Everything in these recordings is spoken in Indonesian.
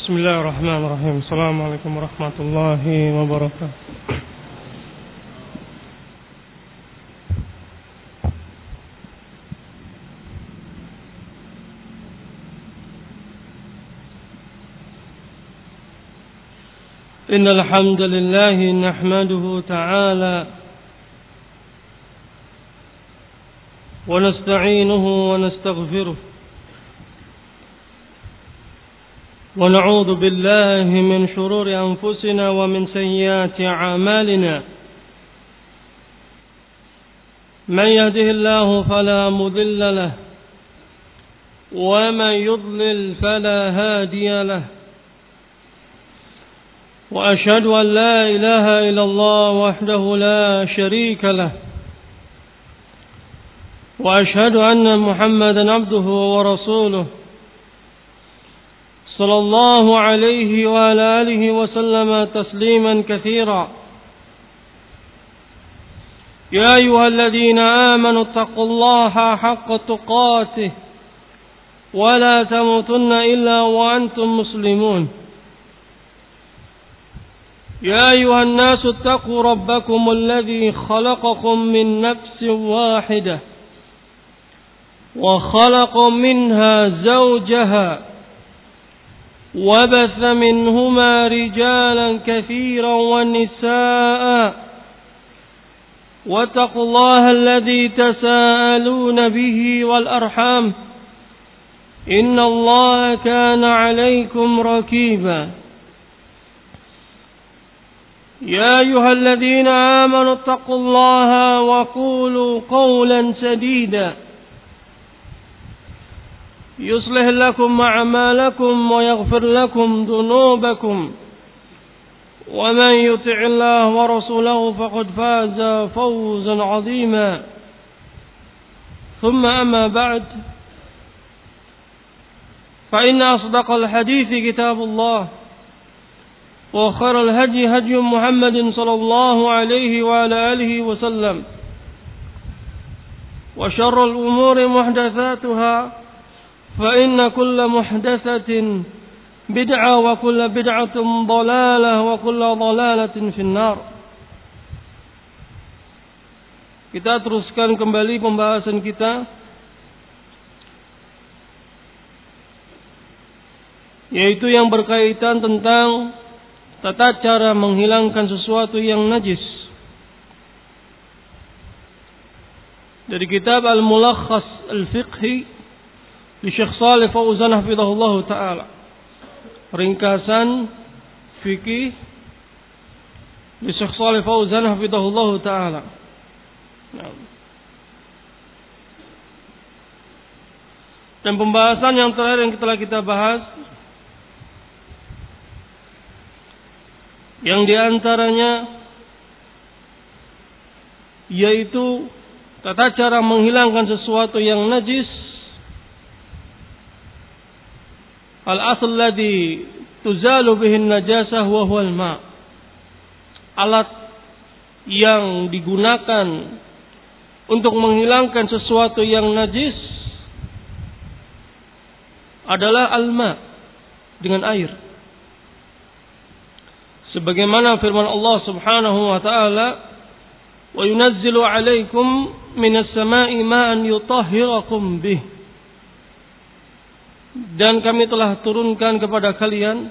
Bismillahirrahmanirrahim. Assalamualaikum warahmatullahi wabarakatuh. Innal hamdalillah nahmaduhu ta'ala wa nasta'inuhu wa nastaghfiruh. ونعوذ بالله من شرور أنفسنا ومن سيئات أعمالنا من يهده الله فلا مضل له ومن يضلل فلا هادي له وأشهد أن لا إله إلا الله وحده لا شريك له وأشهد أن محمدا عبده ورسوله صلى الله عليه وعلى آله وسلم تسليما كثيرا يا أيها الذين آمنوا اتقوا الله حق تقاته ولا تموتن إلا وأنتم مسلمون يا أيها الناس اتقوا ربكم الذي خلقكم من نفس واحدة وخلق منها زوجها وبث منهما رجالا كثيرا ونساء واتقوا الله الذي تساءلون به والأرحام إن الله كان عليكم رقيبا يا أيها الذين آمنوا اتقوا الله وقولوا قولا سديدا يصلح لكم أعمالكم ويغفر لكم ذنوبكم ومن يطع الله ورسوله فقد فاز فوزا عظيما ثم أما بعد فإن أصدق الحديث كتاب الله وخير الهدي هدي محمد صلى الله عليه وعلى آله وسلم وشر الأمور محدثاتها فإن كل محدثة بدعة وكل بدعة ضلالة وكل ضلالة في النار. Kita teruskan kembali pembahasan kita, yaitu yang berkaitan tentang tata cara menghilangkan sesuatu yang najis. Dari kitab Al-Mulakhas Al-Fiqhi di Syekh Shalih Fauzan hafizahullah ta'ala, ringkasan fikih di Syekh Shalih Fauzan hafizahullah ta'ala. Dan pembahasan yang terakhir yang telah kita bahas, yang diantaranya yaitu tata cara menghilangkan sesuatu yang najis. Al-asl ladzi tuzalu bihi an-najasah wa huwa al-ma'. Alat yang digunakan untuk menghilangkan sesuatu yang najis adalah al-ma', dengan air. Sebagaimana firman Allah Subhanahu wa taala, "Wa yunazzilu 'alaikum minas sama'i ma'an yutahhirakum bih." Dan kami telah turunkan kepada kalian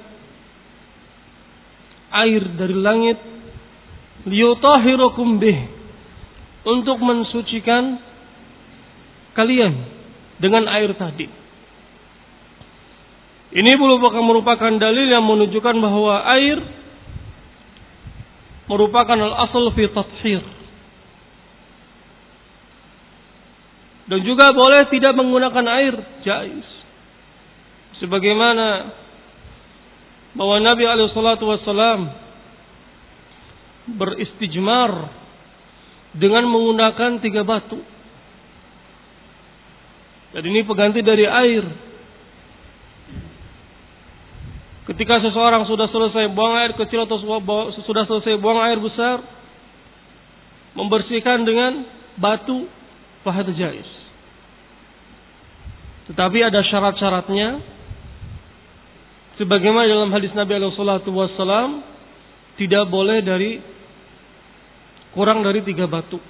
air dari langit, liyutahhirakum bih, untuk mensucikan kalian dengan air tadi. Ini merupakan dalil yang menunjukkan bahwa air merupakan al-asl fi tathhir. Dan juga boleh tidak menggunakan air, jaiz. Sebagaimana bahwa Nabi SAW beristijmar dengan menggunakan 3 batu. Dan ini pengganti dari air. Ketika seseorang sudah selesai buang air kecil atau sudah selesai buang air besar, membersihkan dengan batu, fahad jaiz. Tetapi ada syarat-syaratnya. Sebagaimana dalam hadis Nabi alaihi salatu wassalam, tidak boleh kurang dari 3 batu.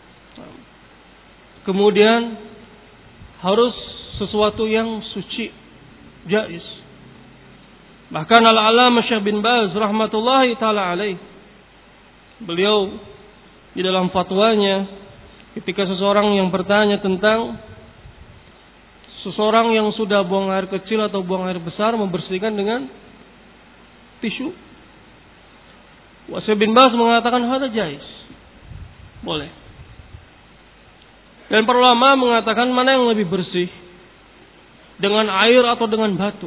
Kemudian harus sesuatu yang suci, jaiz. Bahkan Al-Allamah Syekh bin Baz rahmatullahi taala alaih, beliau di dalam fatwanya ketika seseorang yang bertanya tentang seseorang yang sudah buang air kecil atau buang air besar membersihkan dengan tisu, Syekh bin Baz mengatakan hada jaiz, boleh. Dan para ulama mengatakan mana yang lebih bersih, dengan air atau dengan batu.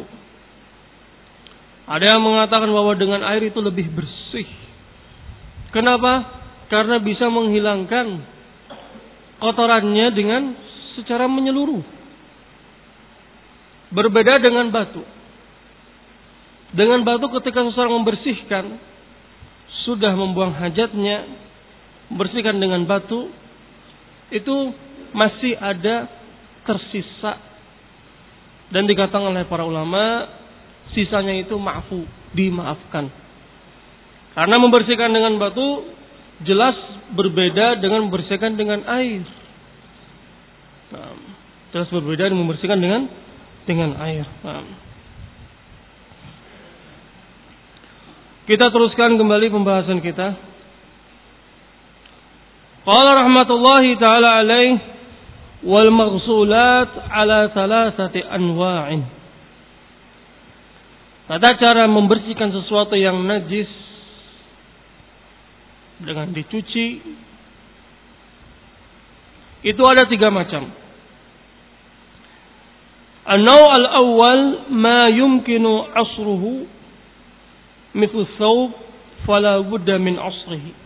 Ada yang mengatakan bahwa dengan air itu lebih bersih. Kenapa? Karena bisa menghilangkan kotorannya dengan secara menyeluruh. Berbeda dengan batu. Dengan batu ketika seseorang membersihkan, sudah membuang hajatnya, membersihkan dengan batu, itu masih ada tersisa. Dan dikatakan oleh para ulama, sisanya itu ma'fu, dimaafkan. Karena membersihkan dengan batu jelas berbeda dengan membersihkan dengan air. Jelas berbeda dengan membersihkan dengan air. Kita teruskan kembali pembahasan kita. Qala rahmatullahi ta'ala alaih, wal maghsulat ala 3 anwa'in. Tata cara membersihkan sesuatu yang najis dengan dicuci itu ada 3 macam. An-naw' al-awwal ma yumkinu asruhu mithlu thawb fala budda min asrihi.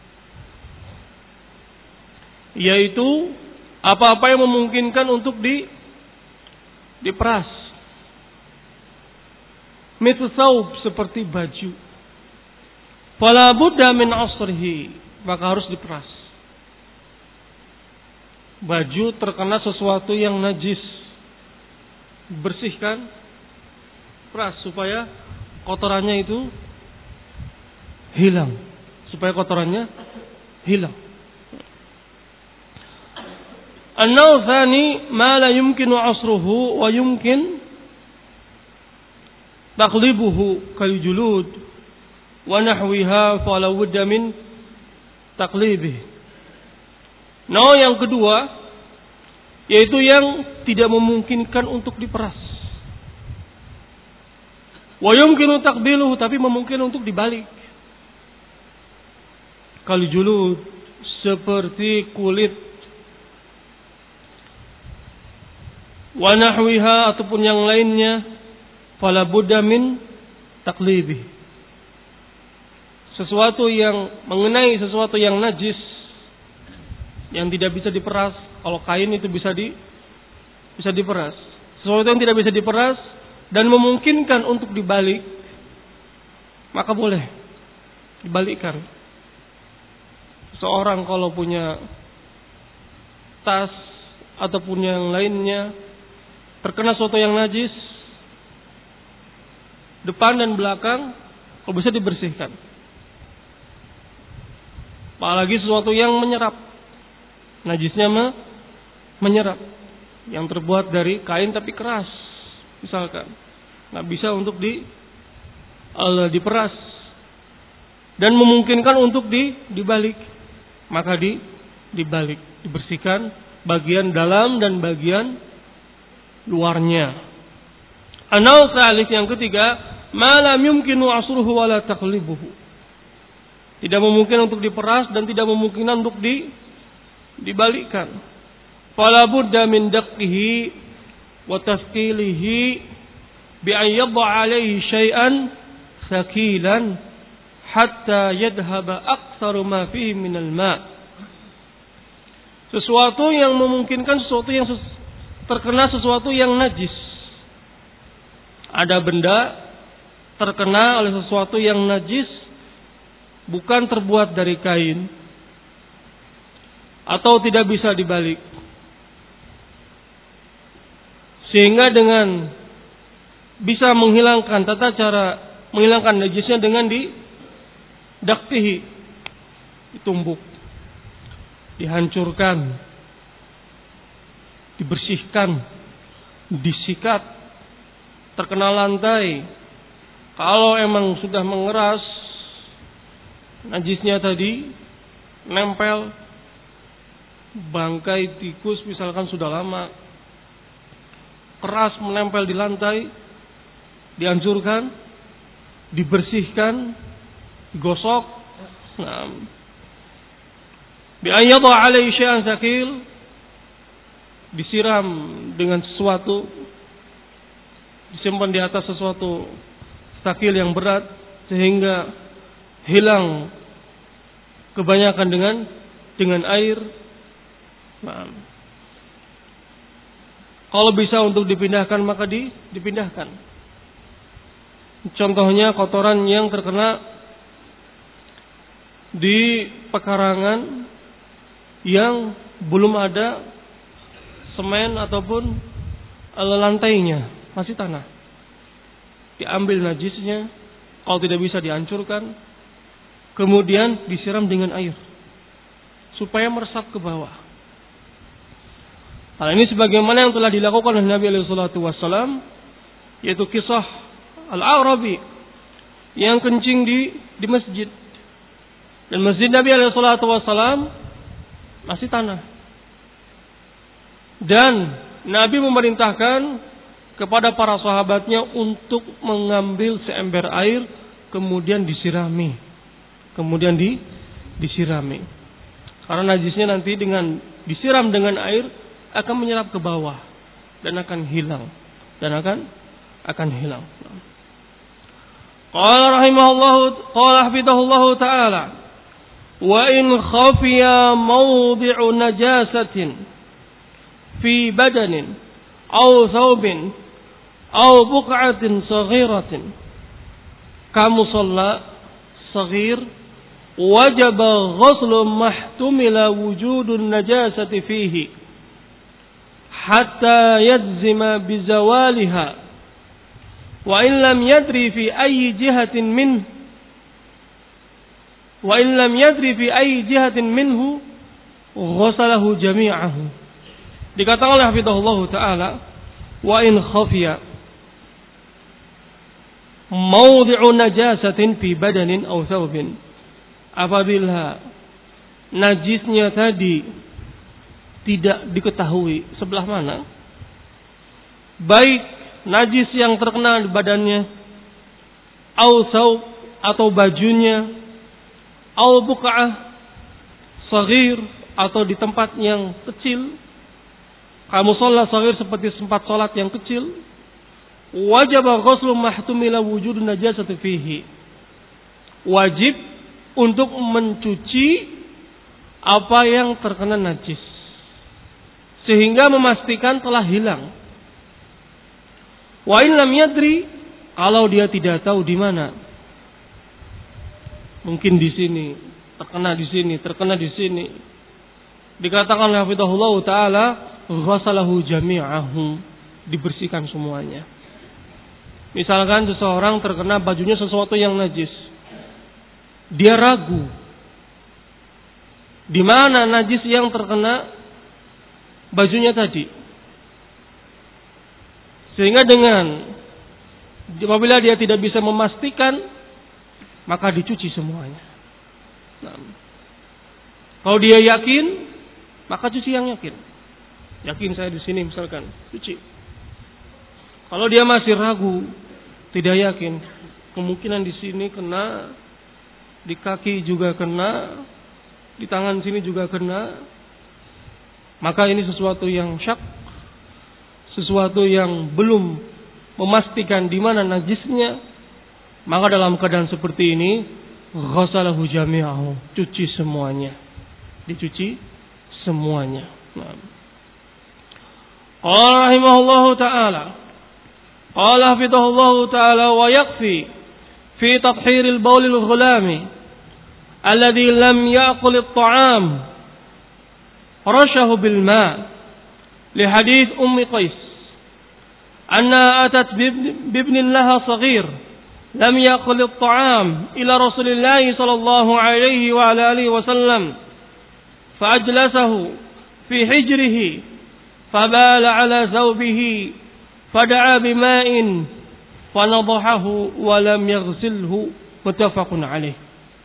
Yaitu apa-apa yang memungkinkan untuk diperas. Mithlu thawb, seperti baju. Fala budda min asrihi, maka harus diperas. Baju terkena sesuatu yang najis, bersihkan, peras supaya kotorannya itu hilang. Supaya kotorannya hilang. An-naw' tsani ma la yumkinu asruhu wa yumkin taqlibuhu kal julud wa nahwiha fala budda min taqlibihi. Naw' yang kedua, yaitu yang tidak memungkinkan untuk diperas. Wa yumkinu taqbiluhu, tapi memungkinkan untuk dibalik. Kal julud, seperti kulit. Wa nahwiha, ataupun yang lainnya, fala budda min taqlibihi. Sesuatu yang mengenai sesuatu yang najis, yang tidak bisa diperas. Kalau kain itu bisa diperas. Sesuatu yang tidak bisa diperas dan memungkinkan untuk dibalik, maka boleh dibalikkan. Seorang kalau punya tas ataupun yang lainnya terkena sesuatu yang najis, depan dan belakang, kalau bisa dibersihkan. Apalagi sesuatu yang menyerap. Najisnya menyerap. Yang terbuat dari kain tapi keras, misalkan, nggak bisa untuk diperas dan memungkinkan untuk dibalik, maka dibalik, dibersihkan bagian dalam dan bagian luarnya. An-naw' tsalits, yang ketiga, ma lam yumkinu asruhu wa la taqlibuhu. Tidak memungkinkan untuk diperas dan tidak memungkinkan untuk dibalikkan. Fala budda min daqqihi wa tafqilihi bi an yad'a 'alayhi syai'an thaqilan hatta yadhhaba aktsaru ma fihi min al-ma'. Sesuatu yang memungkinkan, sesuatu yang terkena sesuatu yang najis. Ada benda terkena oleh sesuatu yang najis, bukan terbuat dari kain, atau tidak bisa dibalik. Sehingga dengan bisa menghilangkan tata cara menghilangkan najisnya dengan daktihi, ditumbuk, dihancurkan, dibersihkan, disikat, terkena lantai. Kalau emang sudah mengeras, najisnya tadi nempel, bangkai tikus misalkan sudah lama keras menempel di lantai, dihancurkan, dibersihkan, digosok. Bi ayyadha alaihi syai'an tsaqil, disiram dengan sesuatu, disimpan di atas sesuatu tsaqil yang berat sehingga hilang kebanyakan dengan air. Kalau bisa untuk dipindahkan maka dipindahkan. Contohnya kotoran yang terkena di pekarangan yang belum ada semen ataupun lantainya, masih tanah. Diambil najisnya, kalau tidak bisa dihancurkan, kemudian disiram dengan air supaya meresap ke bawah. Hal ini sebagaimana yang telah dilakukan oleh Nabi SAW, yaitu kisah Al-Arabi yang kencing di masjid. Dan masjid Nabi SAW masih tanah. Dan Nabi memerintahkan kepada para sahabatnya untuk mengambil seember air, kemudian disirami. Karena najisnya nanti dengan disiram dengan air akan menyerap ke bawah dan akan hilang. Qala hafidhahullahu ta'ala, wa in khafiya mawdi'u najasatin fi badanin aw thawbin aw buq'atin saghiratin kamusalla saghir wajaba ghuslu mahtumila wujudun najasati fihi hatta yajzima bizawaliha wa in lam yadri fi ayyi jihatin minhu ghusalahu jami'ahu. Dikatakan oleh hafizahullah ta'ala, wa in khafiya mawdi'u najasatin fi badanin aw thawbin, apabila najisnya tadi tidak diketahui sebelah mana, baik najis yang terkena di badannya, aw thawb atau bajunya, aw buq'ah saghir atau di tempat yang kecil, kamu sholat saghir seperti tempat sholat yang kecil, wajib ghuslu mahtumila wujud najasati fihi, wajib untuk mencuci apa yang terkena najis sehingga memastikan telah hilang. Wa in lam yadri, kalau dia tidak tahu di mana, mungkin di sini terkena, di sini, dikatakan oleh hafizahullah ta'ala, ghasalahu jami'ahu, dibersihkan semuanya. Misalkan seseorang terkena bajunya sesuatu yang najis, dia ragu di mana najis yang terkena bajunya tadi, sehingga apabila dia tidak bisa memastikan, maka dicuci semuanya. Kalau dia yakin, maka cuci yang yakin. Yakin saya di sini misalkan, cuci. Kalau dia masih ragu, tidak yakin, kemungkinan di sini kena, di kaki juga kena, di tangan sini juga kena, maka ini sesuatu yang syak, sesuatu yang belum memastikan di mana najisnya, maka dalam keadaan seperti ini, ghasalahu jami'ahu, cuci semuanya, dicuci semuanya. Qala rahimahullahu ta'ala, qala hafidhahullahu ta'ala, wa yakfi fi tathhiril bawlil ghulami alladhi lam ya'kul at-ta'am rashahu bil ma' li hadith ummi Qais anna atat bibnin laha saghir lam yaqul at-ta'am ila Rasulillah sallallahu alaihi wa alihi wasallam fa'ajlasahu fi hijrihi fabala ala thawbihi fada'a bima'in fanadhahu wa lam yaghsilhu muttafaqun alaih.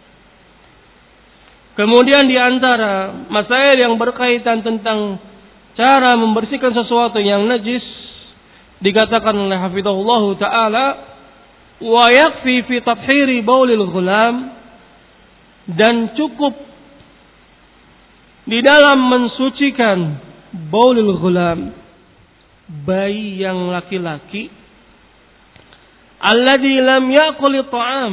Kemudian di antara masail yang berkaitan tentang cara membersihkan sesuatu yang najis dikatakan oleh hafizahullah taala wa yakfi fi tathhiri baulil ghulam, dan cukup di dalam mensucikan baulil ghulam, bayi yang laki-laki, alladzi lam ya'kul ta'am,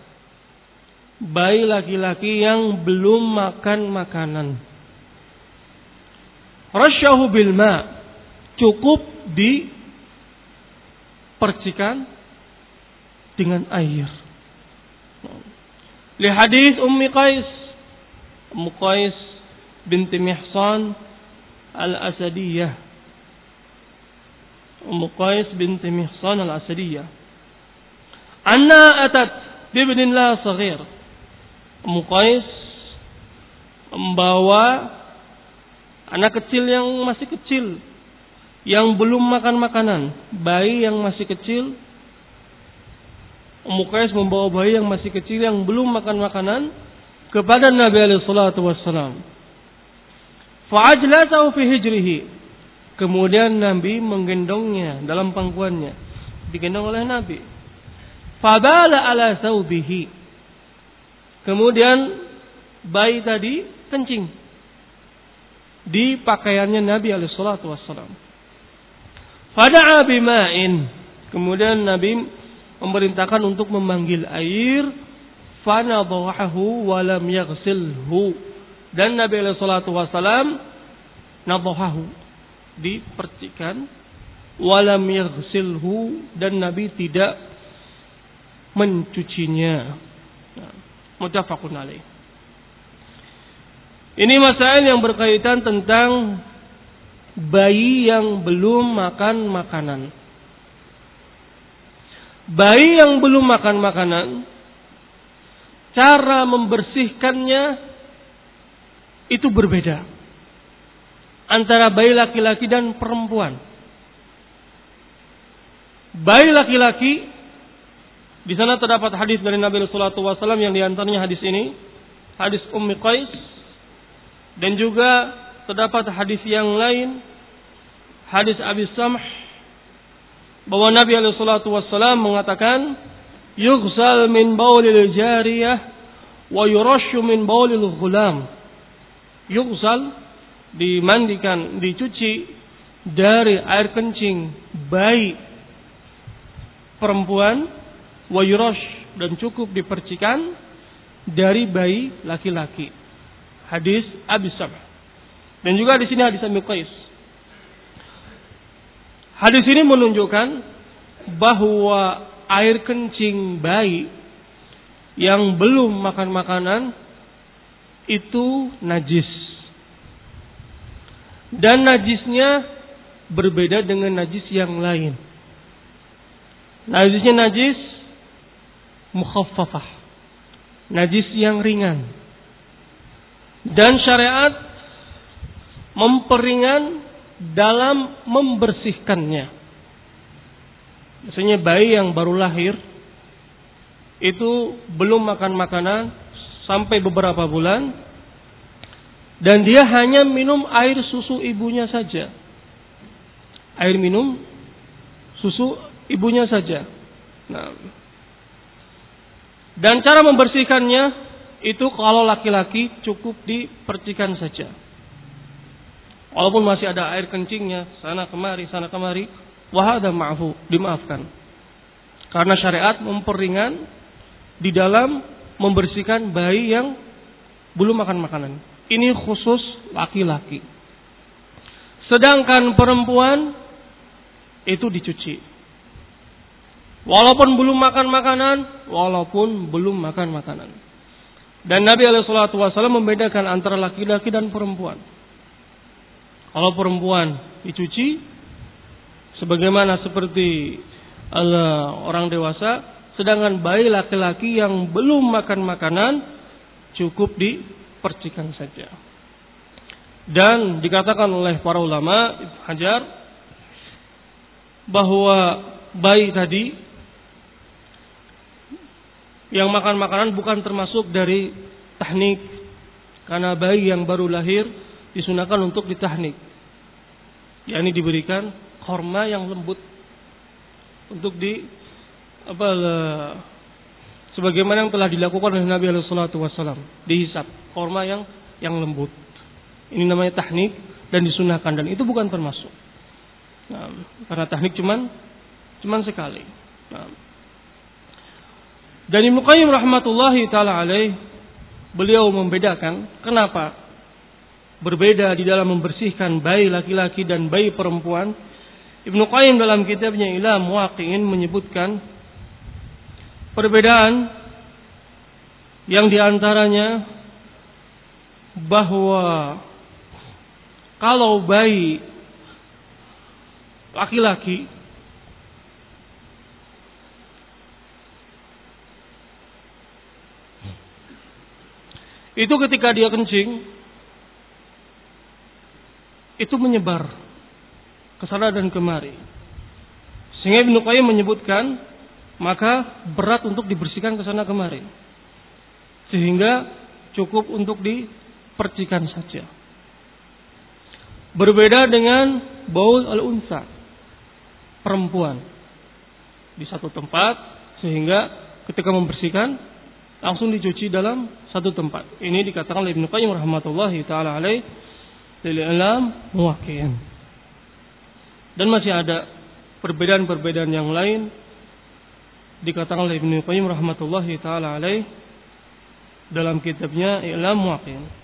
bayi laki-laki yang belum makan makanan. Rasyahu bil ma, cukup dipercikan dengan air. Li hadis Ummu Qais binti Mihsan al-Asadiyah. Ummu Qais binti Mihsan al-Asadiyah. Anna atat bibnin la saghir. Ummu Qais membawa anak kecil yang masih kecil, yang belum makan makanan, bayi yang masih kecil. Ummu Qais membawa bayi yang masih kecil yang belum makan makanan kepada Nabi alaihi salatu wassalam. Fa'ajlasahu fi hijrihi. Kemudian Nabi menggendongnya dalam pangkuannya, digendong oleh Nabi. Fabala ala thawbihi. Kemudian bayi tadi kencing di pakaiannya Nabi alaihi salatu wassalam. Fada'a bima'in. Kemudian Nabi memerintahkan untuk memanggil air. Fanadhahu wa lam yaghsilhu. Dan Nabi alaihi salatu wassalam nadhahu, dipercikan, wa lam yaghsilhu, dan Nabi tidak mencucinya. Muttafaqun alaih. Ini masalah yang berkaitan tentang bayi yang belum makan makanan. Bayi yang belum makan makanan, cara membersihkannya itu berbeda antara bayi laki-laki dan perempuan. Bayi laki-laki, di sana terdapat hadis dari Nabi sallallahu alaihi wasallam yang diantaranya hadis ini, hadis Ummu Qais, dan juga terdapat hadis yang lain, hadis Abi Samh, bahwa Nabi alaihi salatu wasallam mengatakan, yughsal min baulil jariyah wa yurashu min baulil ghulam. Yughsal, dimandikan, dicuci dari air kencing bayi perempuan, wa yurash, dan cukup dipercikan dari bayi laki-laki. Hadis Abi Samh. Dan juga di sini hadis Ummu Qais. Hadis ini menunjukkan bahwa air kencing bayi yang belum makan makanan itu najis. Dan najisnya berbeda dengan najis yang lain. Najisnya najis mukhaffafah, najis yang ringan. Dan syariat memperingan dalam membersihkannya. Biasanya bayi yang baru lahir itu belum makan makanan sampai beberapa bulan, dan dia hanya minum air susu ibunya saja. Air minum susu ibunya saja. Nah, dan cara membersihkannya itu kalau laki-laki cukup dipercikan saja. Walaupun masih ada air kencingnya sana kemari, wahada ma'fu, dimaafkan. Karena syariat memperingan di dalam membersihkan bayi yang belum makan makanan. Ini khusus laki-laki. Sedangkan perempuan itu dicuci. Walaupun belum makan makanan. Dan Nabi SAW membedakan antara laki-laki dan perempuan. Kalau perempuan dicuci sebagaimana seperti orang dewasa, sedangkan bayi laki-laki yang belum makan makanan cukup dipercikan saja. Dan dikatakan oleh para ulama Ibnu Hajar bahwa bayi tadi yang makan makanan bukan termasuk dari tahnik, karena bayi yang baru lahir disunahkan untuk ditahnik, yakni diberikan korma yang lembut untuk sebagaimana yang telah dilakukan oleh Nabi SAW, dihisap korma yang lembut. Ini namanya tahnik dan disunahkan, dan itu bukan termasuk. Nah, karena tahnik cuman sekali. Nah. Dan Ibnu Qayyim rahmatullahi taala alaih, beliau membedakan kenapa berbeda di dalam membersihkan bayi laki-laki dan bayi perempuan. Ibnu Qayyim dalam kitabnya Ilam Waqi'in menyebutkan perbedaan yang diantaranya bahwa kalau bayi laki-laki itu ketika dia kencing itu menyebar ke sana dan kemari, sehingga Ibnu Qayyim menyebutkan maka berat untuk dibersihkan ke sana kemari, sehingga cukup untuk dipercikan saja. Berbeda dengan baul al-unsa, perempuan, di satu tempat, sehingga ketika membersihkan langsung dicuci dalam satu tempat. Ini dikatakan oleh Ibnu Qayyim rahmatullahi taala alaih dari Ilam Waqi'in. Dan masih ada perbedaan-perbedaan yang lain dikatakan oleh Ibnu Qayyim rahmatullahi taala alaih dalam kitabnya Ilam Waqi'in.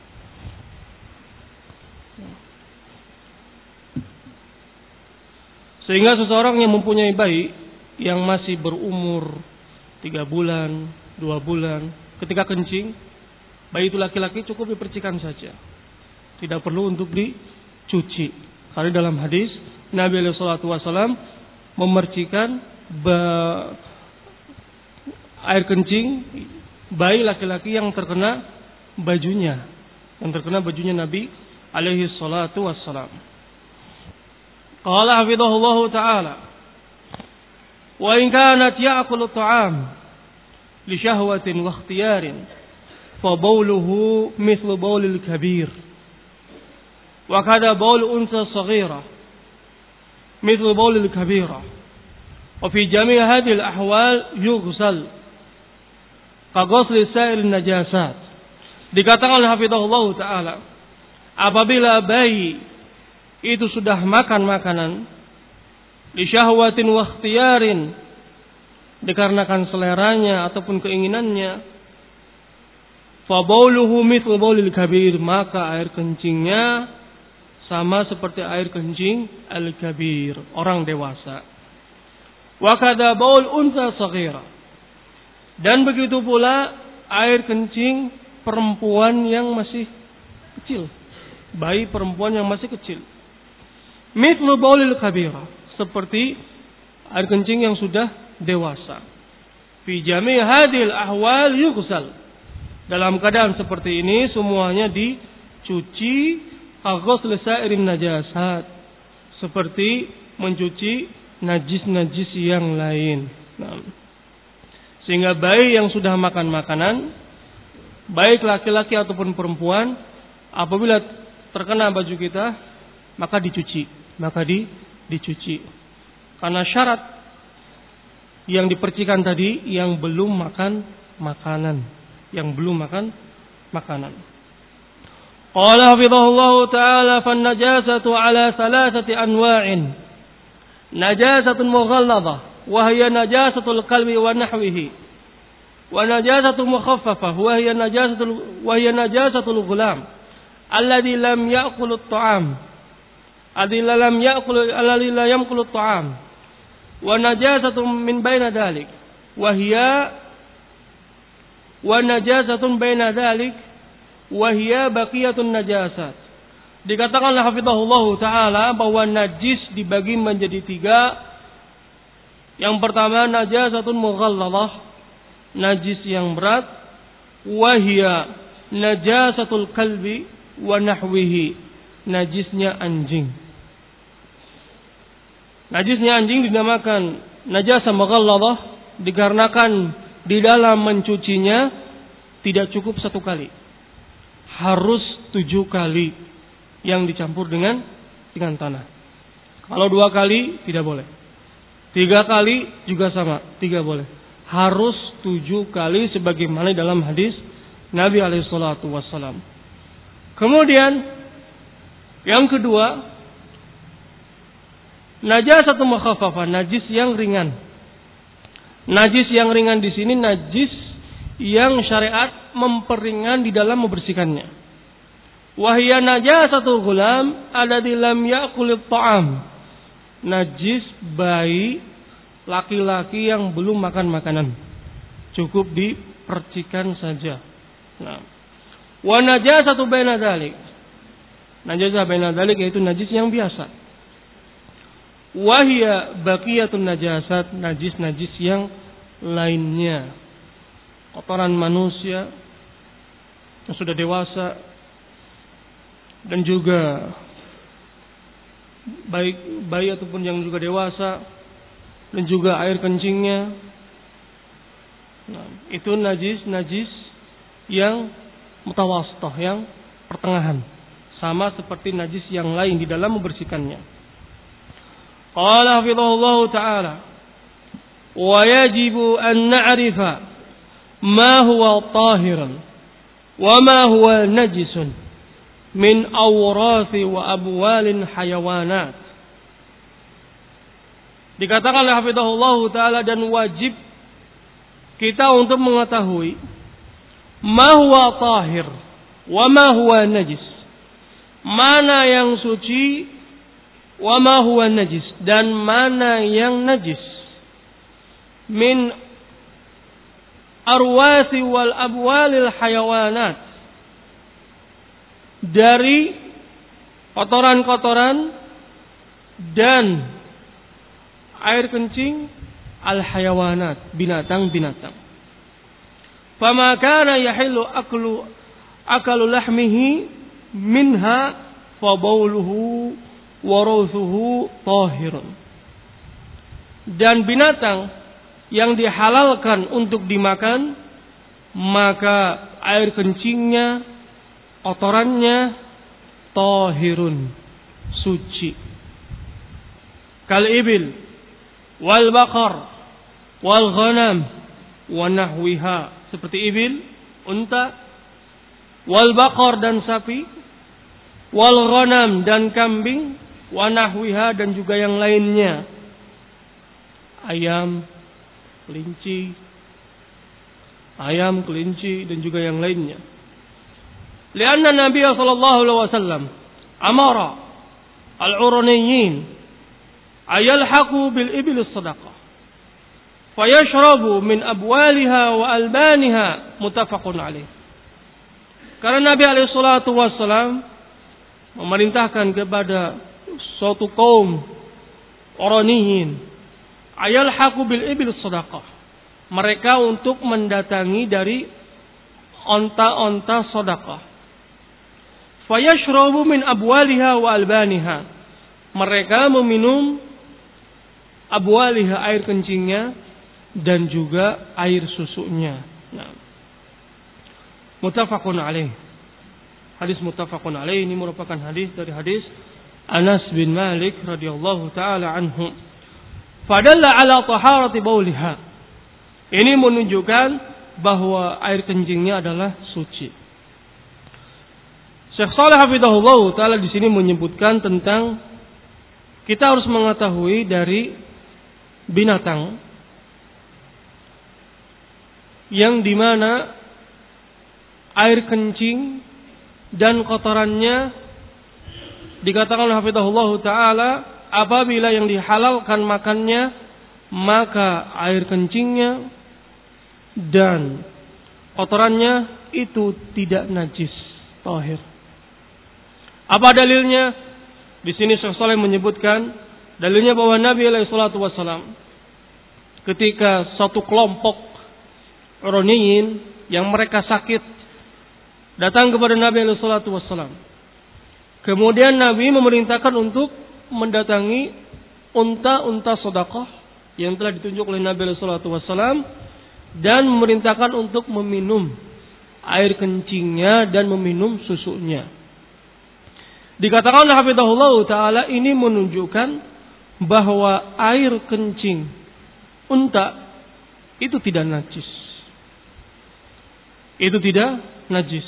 Sehingga seseorang yang mempunyai bayi yang masih berumur 3 bulan, 2 bulan, ketika kencing, bayi itu laki-laki cukup dipercikan saja, tidak perlu untuk dicuci. Karena dalam hadis Nabi SAW memercikan air kencing bayi laki-laki yang terkena bajunya, Nabi alaihi salatu wassalam. Qala hafidhahullahu ta'ala, wa in kanat ya'kulu ta'am li syahwatin wa ikhtiyarin fa bawluhu mithlu bawlil kabir wa kada bawl unsa saghira mithlu bawlil kabira wa fi jami' hadhihi al-ahwal yughsal ka ghusli sa'il najasat. Dikatakan oleh hafidhahullahu ta'ala, apabila bayi itu sudah makan makanan li syahwatin wa ikhtiyarin, dikarenakan seleranya ataupun keinginannya, fa bauluhu mithlu baulil kabir, maka air kencingnya sama seperti air kencing al-kabir, orang dewasa. Wa kada baul unsa saghira, dan begitu pula air kencing perempuan yang masih kecil, bayi perempuan yang masih kecil. Mithlu baulil kabira, seperti air kencing yang sudah dewasa. Fi jami' hadhil ahwal yughsal, dalam keadaan seperti ini semuanya dicuci, aghusl sa'irin najasat, seperti mencuci najis-najis yang lain. Nah, sehingga bayi yang sudah makan makanan, baik laki-laki ataupun perempuan, apabila terkena baju kita, maka dicuci. Karena syarat yang dipercikan tadi yang belum makan makanan. Qala hafidhahullahu ta'ala, fan najasatu ala thalathati anwa'in. Najasatun mughalladhah wa hiya najasatul qalbi wa nahwihi. Wa najasatu mukhaffafah wa hiya najasatul ghulam alladhi lam ya'kul at-ta'am. Alladhi la yamkul at-ta'am. Wa najasatun min baina dhalik wa najasatun baina dhalik wa hiya baqiyatun najasat. Dikatakan oleh hafizahullah taala bahwa najis dibagi menjadi 3. Yang pertama najasatun mughallalah, najis yang berat, wahia najasatul kalbi wa nahwihi, najisnya anjing. Najisnya anjing dinamakan najasa mughallalah dikarenakan di dalam mencucinya tidak cukup 1 kali. Harus 7 kali yang dicampur dengan tanah. Kalau 2 kali tidak boleh. 3 kali juga sama, 3 boleh. Harus 7 kali sebagaimana dalam hadis Nabi alaihi salatu wassalam. Kemudian yang kedua, najasatun mukhaffafah, najis yang ringan. Najis yang ringan di sini najis yang syariat memperingan di dalam membersihkannya. Wahia najasatul ghulam alladzi lam ya'kul at-ta'am. Najis bayi laki-laki yang belum makan makanan. Cukup dipercikan saja. Nah. Wa najasatu baina dzalik. Najasah baina dzalik yaitu najis yang biasa. Wahia baqiyatun najasat, najis-najis yang lainnya. Kotoran manusia yang sudah dewasa dan juga baik bayi ataupun yang juga dewasa dan juga air kencingnya. Nah, itu najis yang mutawasithah, yang pertengahan, sama seperti najis yang lain di dalam membersihkannya. Qala hafizahullah ta'ala wa yajibu an na'rifa ma huwa tahiran wa ma huwa najisun min awrathi wa abwalin hayawanat. Dikatakan oleh hafizahullah ta'ala dan wajib kita untuk mengetahui ma huwa tahir wa ma huwa najis, mana yang suci, wa ma huwa najis, dan mana yang najis, min arwasi wal abwalil hayawanat, dari kotoran-kotoran dan air kencing al hayawanat, binatang-binatang. Fama kana yahillu akalu lahmihi minha fa bawluhu warusuhu tahirun. Dan binatang yang dihalalkan untuk dimakan, maka air kencingnya, kotorannya tahirun, suci. Kal ibil wal baqar wal ghanam wa nahwiha, seperti ibil, unta, wal baqar dan sapi, wal ghanam dan kambing, wa nahwiha dan juga yang lainnya, ayam, kelinci dan juga yang lainnya. Lianna Nabi sallallahu alaihi wasallam amara al-uraniyin ayalhaqu bil ibil as-sadaqah fayashrabu min abwaliha wa albaniha, muttafaqun alaih. Karena Nabi alaihi salatu wasallam memerintahkan kepada suatu kaum oraniyin ayalhaqu bil ibil sadaqah, mereka untuk mendatangi dari onta-onta sedekah. Fayashrabu min abwaliha wa albaniha, mereka meminum abwaliha, air kencingnya, dan juga air susunya. Nah, muttafaqun alaih. Hadis muttafaqun alaih ini merupakan hadis dari hadis Anas bin Malik radhiyallahu taala anhu. Fadalla ala taharati bauliha. Ini menunjukkan bahwa air kencingnya adalah suci. Syekh Shalih hafizahullah taala di sini menyebutkan tentang kita harus mengetahui dari binatang yang dimana air kencing dan kotorannya dikatakan oleh hafizahullah taala apabila yang dihalalkan makannya, maka air kencingnya dan kotorannya itu tidak najis, tahir. Apa dalilnya? Di sini Syekh Shalih menyebutkan dalilnya bahwa Nabi alaihi salatu wasallam ketika satu kelompok Iraniyin yang mereka sakit datang kepada Nabi alaihi salatu wasallam. Kemudian Nabi memerintahkan untuk mendatangi unta-unta sedekah yang telah ditunjuk oleh Nabi alaihi salatu wasallam dan memerintahkan untuk meminum air kencingnya dan meminum susunya. Dikatakan oleh hafizahullah taala ini menunjukkan bahwa air kencing unta itu tidak najis. Itu tidak najis.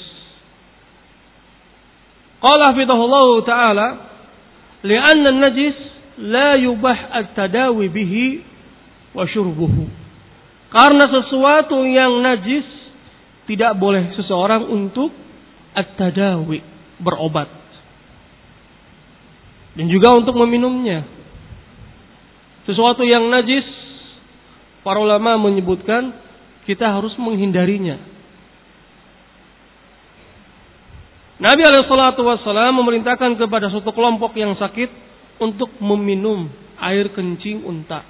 Qala hafizahullah taala li'anna an-najis la yubah at-tadawi bihi wa syurbuhu. Karena sesuatu yang najis tidak boleh seseorang untuk at-tadawi, berobat. Dan juga untuk meminumnya. Sesuatu yang najis, para ulama menyebutkan kita harus menghindarinya. Nabi SAW memerintahkan kepada suatu kelompok yang sakit untuk meminum air kencing unta.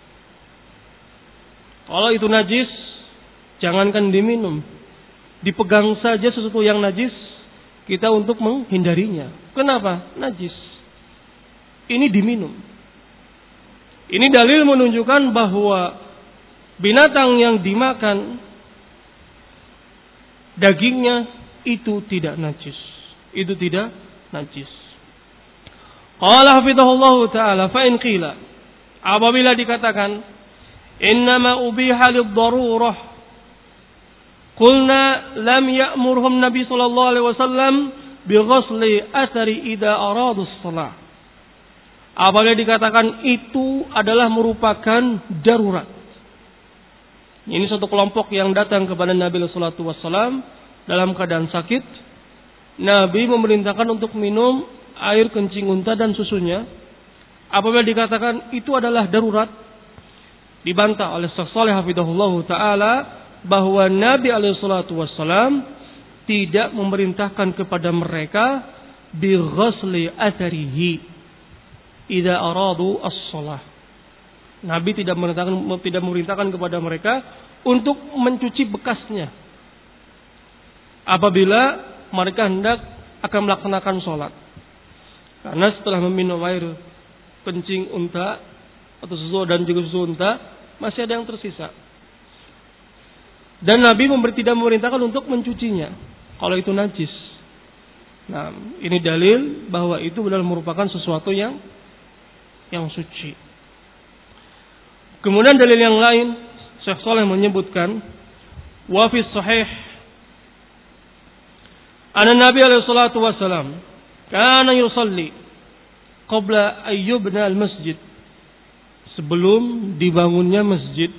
Kalau itu najis, jangankan diminum. Dipegang saja sesuatu yang najis, kita untuk menghindarinya. Kenapa? Najis. Ini diminum. Ini dalil menunjukkan bahwa binatang yang dimakan dagingnya itu tidak najis. Itu tidak najis. Qala hafizahullahu ta'ala fa in qila, apabila dikatakan innama ubiha lid-darurah, qulna lam ya'murhum Nabi sallallahu alaihi wasallam bi ghusli athari idza aradu shalah. Apabila dikatakan itu adalah merupakan darurat. Ini satu kelompok yang datang kepada Nabi sallallahu alaihi wasallam dalam keadaan sakit. Nabi memerintahkan untuk minum air kencing unta dan susunya. Apabila dikatakan itu adalah darurat, dibantah oleh Syekh Shalih hafizahullah taala bahwa Nabi alaihi salatu wasallam tidak memerintahkan kepada mereka bi ghusli atharihi idza aradu as-shalah. Nabi tidak memerintahkan kepada mereka untuk mencuci bekasnya apabila mereka hendak akan melaksanakan sholat. Karena setelah meminum air kencing unta atau susu dan juga susu unta, masih ada yang tersisa. Dan Nabi tidak memerintahkan untuk mencucinya kalau itu najis. Nah, ini dalil bahwa itu benar merupakan sesuatu yang suci. Kemudian dalil yang lain, Syekh Shalih menyebutkan wa fi sahih anna Nabi alaihi salatu wasalam kana yusalli qabla ayyubna al-masjid, sebelum dibangunnya masjid,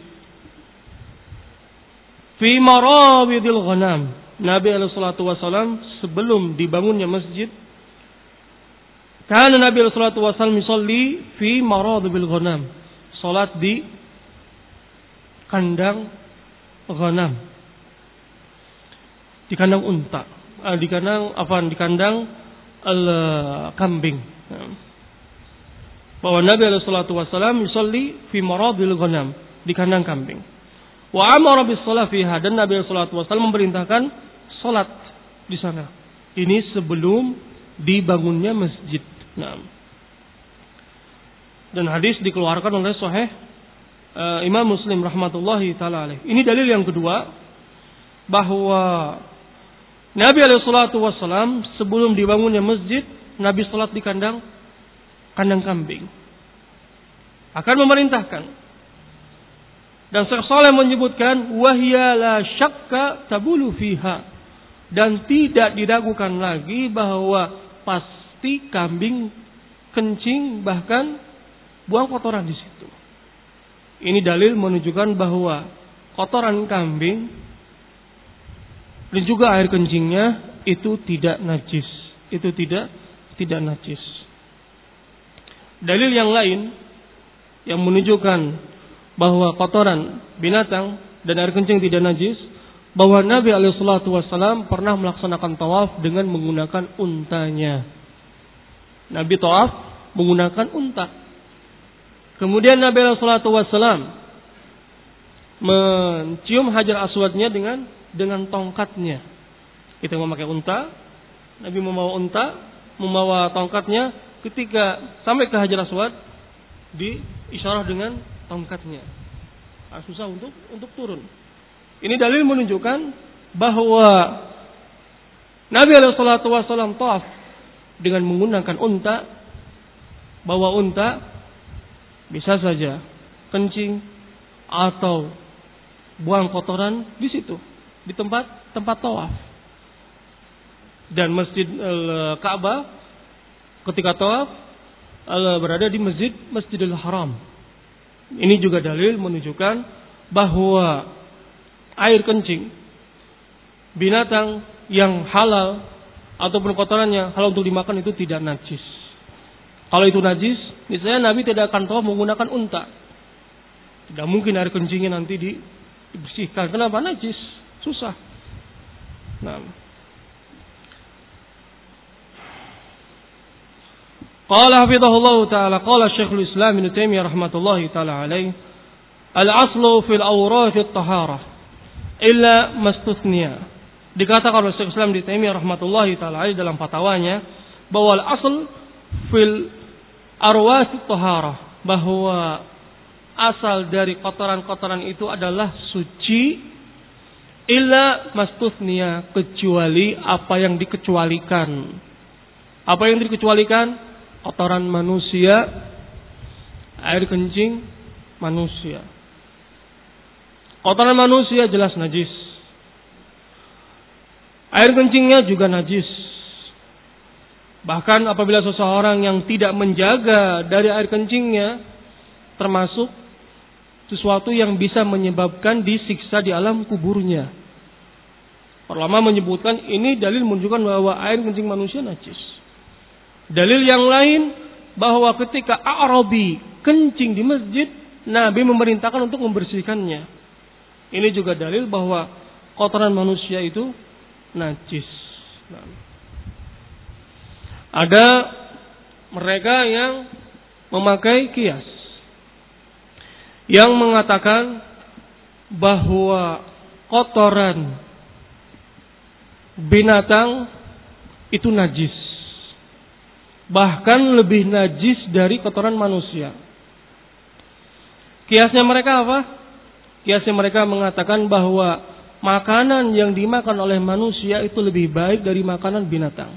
fi marabidil ghanam. Nabi alaihi salatu wasalam sebelum dibangunnya masjid, karena Nabi sallallahu alaihi wasallam yusalli fi maradibil ghanam, salat di kandang ghanam, di kandang unta, di kandang kambing. Bahwa Nabi sallallahu alaihi wasallam yusalli fi maradil ghanam, di kandang kambing. Wa amara bis shalah fiha, dan Nabi sallallahu alaihi wasallam memerintahkan salat di sana. Ini sebelum dibangunnya masjid. Nah. Dan hadis dikeluarkan oleh Sahih Imam Muslim rahmatullahi taala alaih. Ini dalil yang kedua bahwa Nabi alaihi salatu wasallam sebelum dibangunnya masjid, Nabi salat di kandang kambing. Akan memerintahkan. Dan Syekh Shalih menyebutkan wahya la syakka tabulu fiha, dan tidak diragukan lagi bahwa pasti kambing kencing bahkan buang kotoran di situ. Ini dalil menunjukkan bahwa kotoran kambing dan juga air kencingnya itu tidak najis. Itu tidak najis. Dalil yang lain yang menunjukkan bahwa kotoran binatang dan air kencing tidak najis, bahwa Nabi alaihi salatu wasallam pernah melaksanakan tawaf dengan menggunakan untanya. Nabi tawaf menggunakan unta. Kemudian Nabi sallallahu alaihi wasallam mencium Hajar Aswadnya dengan tongkatnya. Kita memakai unta, Nabi membawa unta, membawa tongkatnya, ketika sampai ke Hajar Aswad diisyarah dengan tongkatnya. Susah untuk turun. Ini dalil menunjukkan bahwa Nabi sallallahu alaihi wasallam tawaf dengan menggunakan unta, bawa unta, bisa saja kencing atau buang kotoran di situ, di tempat tawaf. Dan Masjid Ka'bah ketika tawaf berada di Masjidil Haram. Ini juga dalil menunjukkan bahwa air kencing binatang yang halal ataupun kotorannya halal untuk dimakan itu tidak najis. Kalau itu najis, misalnya Nabi tidak akan tawaf menggunakan unta. Tidak mungkin air kencingnya nanti dibersihkan. Kenapa? Najis. Susah. Nah. Qala hafidhahullah ta'ala, qala Syekhul Islam Ibnu Taimiyah rahmatullahi ta'ala alaih, al-aslu fil awrath at-taharah illa mastuthniya. Dikatakan oleh Syekhul Islam Ibnu Taimiyah rahmatullahi ta'ala alaih dalam fatwanya bahwa al-asl fil arwas at-taharah, bahwa asal dari kotoran-kotoran itu adalah suci, illa mastuthniya, kecuali apa yang dikecualikan. Apa yang dikecualikan? Kotoran manusia, air kencing manusia. Kotoran manusia jelas najis. Air kencingnya juga najis. Bahkan apabila seseorang yang tidak menjaga dari air kencingnya, termasuk sesuatu yang bisa menyebabkan disiksa di alam kuburnya. Ulama menyebutkan ini dalil menunjukkan bahwa air kencing manusia najis. Dalil yang lain bahwa ketika A'rabi kencing di masjid, Nabi memerintahkan untuk membersihkannya. Ini juga dalil bahwa kotoran manusia itu najis. Nah. Ada mereka yang memakai kias, yang mengatakan bahwa kotoran binatang itu najis. Bahkan lebih najis dari kotoran manusia. Kiasnya mereka apa? Kiasnya mereka mengatakan bahwa makanan yang dimakan oleh manusia itu lebih baik dari makanan binatang.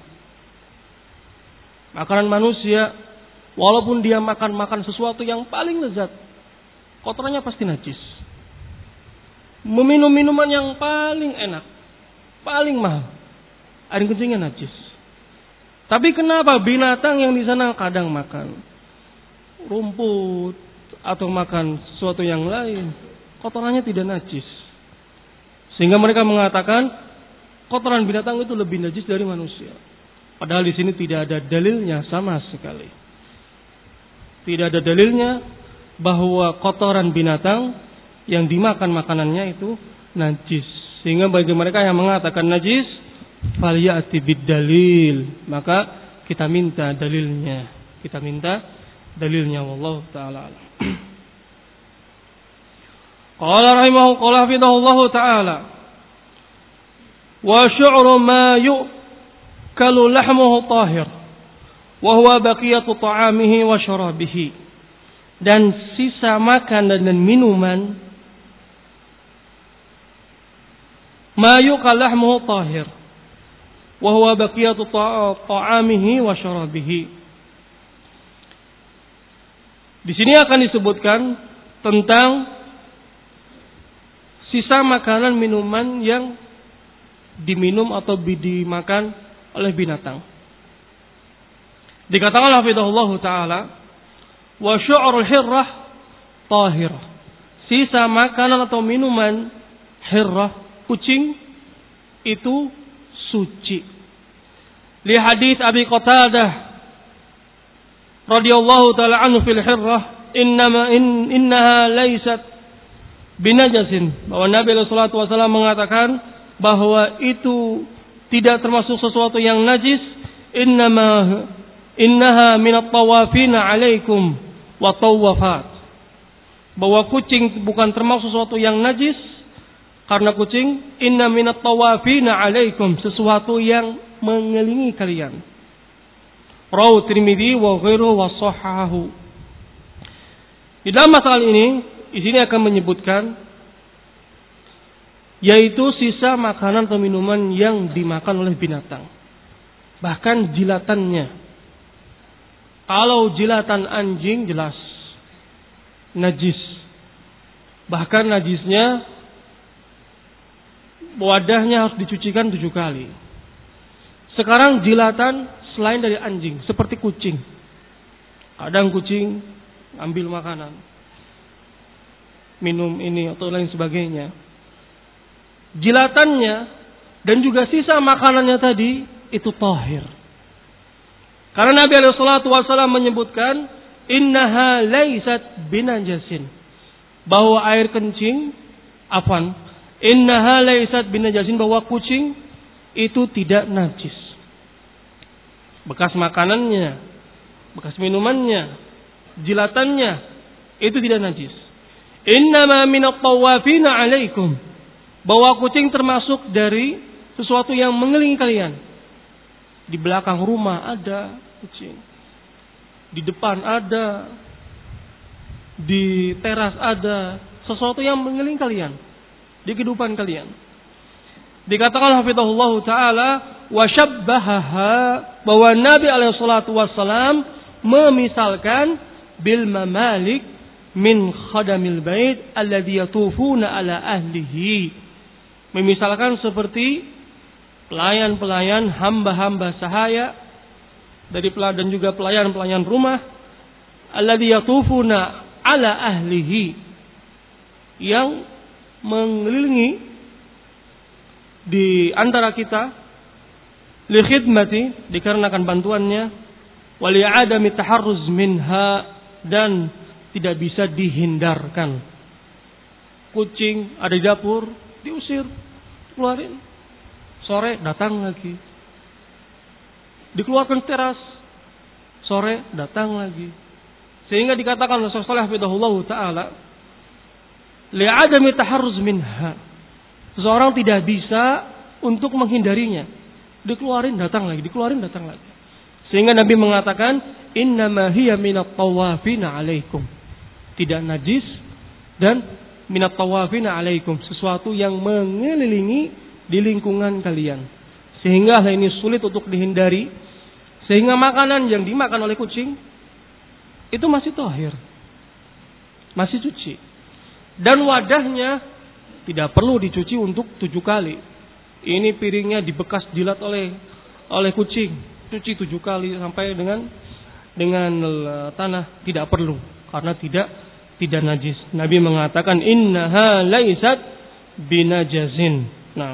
Makanan manusia, walaupun dia makan sesuatu yang paling lezat, kotorannya pasti najis. Meminum minuman yang paling enak, paling mahal, air kencingnya najis. Tapi kenapa binatang yang di sana kadang makan rumput atau makan sesuatu yang lain, kotorannya tidak najis? Sehingga mereka mengatakan kotoran binatang itu lebih najis dari manusia. Padahal di sini tidak ada dalilnya sama sekali. Tidak ada dalilnya bahwa kotoran binatang yang dimakan makanannya itu najis. Sehingga bagi mereka yang mengatakan najis, falyati bid-dalil, maka kita minta dalilnya. Kita minta dalilnya, wallahu taala. Qala rahimahu qala hafidhahullahu taala, wa syu'ru ma yu'kalu lahmuhu tahir wa huwa baqiyatu ta'amihi wa syarabihi. Dan sisa makanan dan minuman, ma yu'kal lahmuhu tahir wa huwa baqiyatu ta'amihi wa syarabihi. Di sini akan disebutkan tentang sisa makanan minuman yang diminum atau dimakan oleh binatang. Dikatakan hafizahullah taala, wa syu'rul hirrah tahirah. Sisa makanan atau minuman hirrah, kucing, itu suci. Li hadis Abi Qatadah radhiyallahu taala anhu fil hirrah, innaha laysat binajasin. Bahwa Nabi sallallahu alaihi wasallam mengatakan bahwa itu tidak termasuk sesuatu yang najis. innaha minat tawafina alaikum wa tawafat. Bahwa kucing bukan termasuk sesuatu yang najis, karena kucing inna minat tawafina alaikum, sesuatu yang mengelilingi kalian. Rawahu Tirmidzi wa ghairuhu wa shahahu. Di dalam masalah ini, di sini akan menyebutkan yaitu sisa makanan atau minuman yang dimakan oleh binatang. Bahkan jilatannya. Kalau jilatan anjing jelas najis. Bahkan najisnya wadahnya harus dicucikan 7 kali. Sekarang jilatan selain dari anjing, seperti kucing. Kadang kucing ambil makanan, minum ini atau lain sebagainya. Jilatannya dan juga sisa makanannya tadi itu tahir. Karena Nabi SAW menyebutkan innaha laysat binajasin, bahwa air kencing innaha laysat binajasin, bahwa kucing itu tidak najis. Bekas makanannya, bekas minumannya, jilatannya itu tidak najis. Innama minat tawafina alaikum, bahwa kucing termasuk dari sesuatu yang mengelilingi kalian. Di belakang rumah ada kucing, di depan ada, di teras ada, sesuatu yang mengelilingi kalian di kehidupan kalian. Dikatakan hafizahullah taala wa syabbahaha, bahwa Nabi alaihi salatu wasallam memisalkan bil mamalik min khadamil bait alladhi yatufuna ala ahlihi, memisalkan seperti pelayan-pelayan, hamba-hamba sahaya dari dan juga pelayan-pelayan rumah, alladhi yatufuna ala ahlihi, yang mengelilingi di antara kita, li khidmati, dikarenakan bantuannya, wa li adami taharruz minha, dan tidak bisa dihindarkan. Kucing ada di dapur, diusir, keluarin. Sore datang lagi, dikeluarkan teras, sore datang lagi. Sehingga dikatakan Rasulullah sallallahu taala, li adami taharruz minha, seseorang tidak bisa untuk menghindarinya. Dikeluarin datang lagi, dikeluarin datang lagi. Sehingga Nabi mengatakan innama hiya minat tawafina alaikum, tidak najis dan minat tawafina alaikum, sesuatu yang mengelilingi di lingkungan kalian, sehingga hal ini sulit untuk dihindari. Sehingga makanan yang dimakan oleh kucing itu masih tahir, masih suci, dan wadahnya tidak perlu dicuci untuk 7 kali. Ini piringnya dibekas jilat oleh kucing, cuci 7 kali sampai dengan tanah, tidak perlu, karena tidak najis. Nabi mengatakan innaha laysat binajazin. Nah,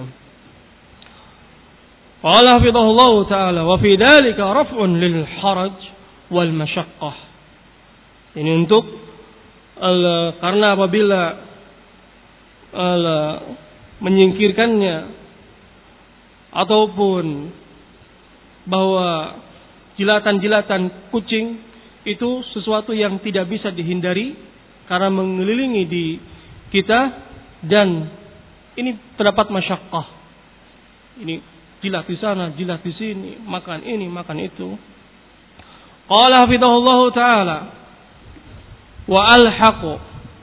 qala hafizahullah taala wa fi dzalika raf'un lil haraj wal masyaqqah. Ini untuk karena apabila menyingkirkannya ataupun bahwa jilatan-jilatan kucing itu sesuatu yang tidak bisa dihindari karena mengelilingi di kita, dan ini terdapat masyaqqah. Ini jilat di sana, jilat di sini, makan ini, makan itu. Qala hafizahullah taala wa alhaqu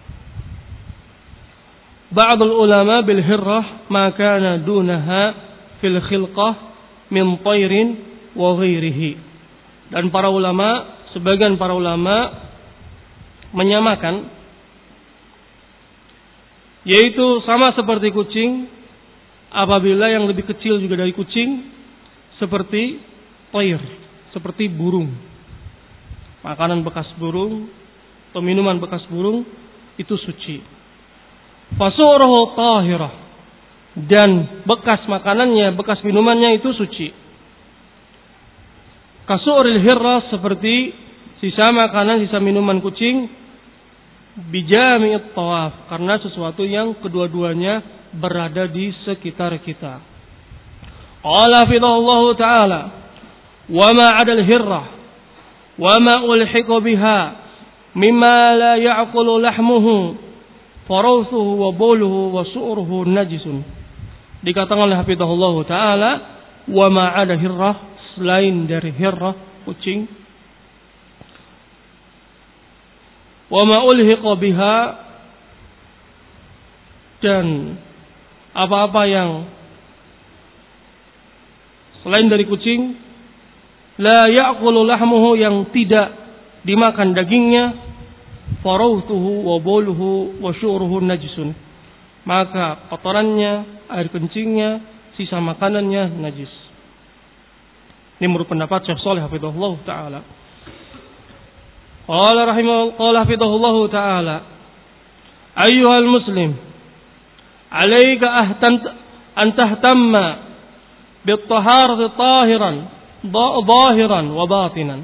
ba'dul ulama bil hirrah ma kana dunaha fil khilqah min tayrin wa ghairihi. Dan para ulama, sebagian para ulama menyamakan, yaitu sama seperti kucing, apabila yang lebih kecil juga dari kucing, seperti tayr, seperti burung. Makanan bekas burung atau minuman bekas burung itu suci. Fasuruhu tahirah, dan bekas makanannya, bekas minumannya itu suci. Kasuril hirra, seperti sisa makanan, sisa minuman kucing, bijami'it tawaf, karena sesuatu yang kedua-duanya berada di sekitar kita. Qala hafizahullah taala wa ma 'adal hirra wa ma ulhiqa biha mimma la ya'qulu lahmuhu farawthuhu wa bawluhu wa su'ruhu najisun. Dikatakan oleh hafizahullah taala, wa ma ada hirrah, selain dari hirrah kucing, wa ma ulhiqa biha, dan apa-apa yang selain dari kucing, la ya'kulu lahmuhu, yang tidak dimakan dagingnya, farawtuhu wa bawluhu wa syu'ruhu najisun, maka kotorannya, air kencingnya, sisa makanannya najis. Ini menurut pendapat Syekh Shalih hafizahullah taala. Qala hafizahullah taala, ayyuhal muslim, alayka an tahtamma bit-taharati tahiran zahiran wa batinan.